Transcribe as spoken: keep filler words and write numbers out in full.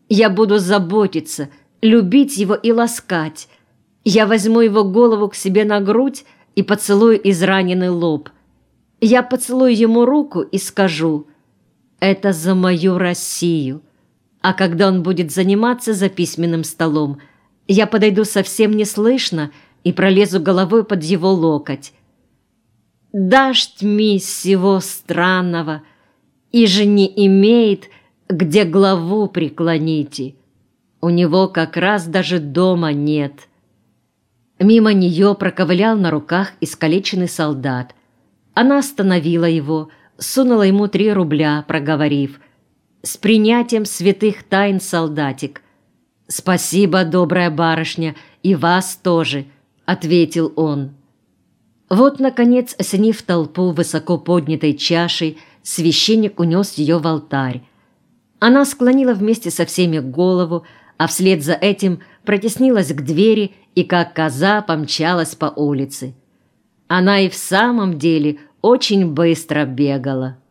Я буду заботиться, любить его и ласкать. Я возьму его голову к себе на грудь и поцелую израненный лоб. Я поцелую ему руку и скажу: «Это за мою Россию». А когда он будет заниматься за письменным столом, я подойду совсем неслышно и пролезу головой под его локоть. «Дашь тьми сего странного, и же не имеет, где главу преклоните. У него как раз даже дома нет». Мимо нее проковылял на руках искалеченный солдат. Она остановила его, сунула ему три рубля, проговорив: «С принятием святых тайн, солдатик». «Спасибо, добрая барышня, и вас тоже», — ответил он. Вот, наконец, осенив толпу высоко поднятой чашей, священник унес ее в алтарь. Она склонила вместе со всеми голову, а вслед за этим протеснилась к двери и, как коза, помчалась по улице. Она и в самом деле очень быстро бегала.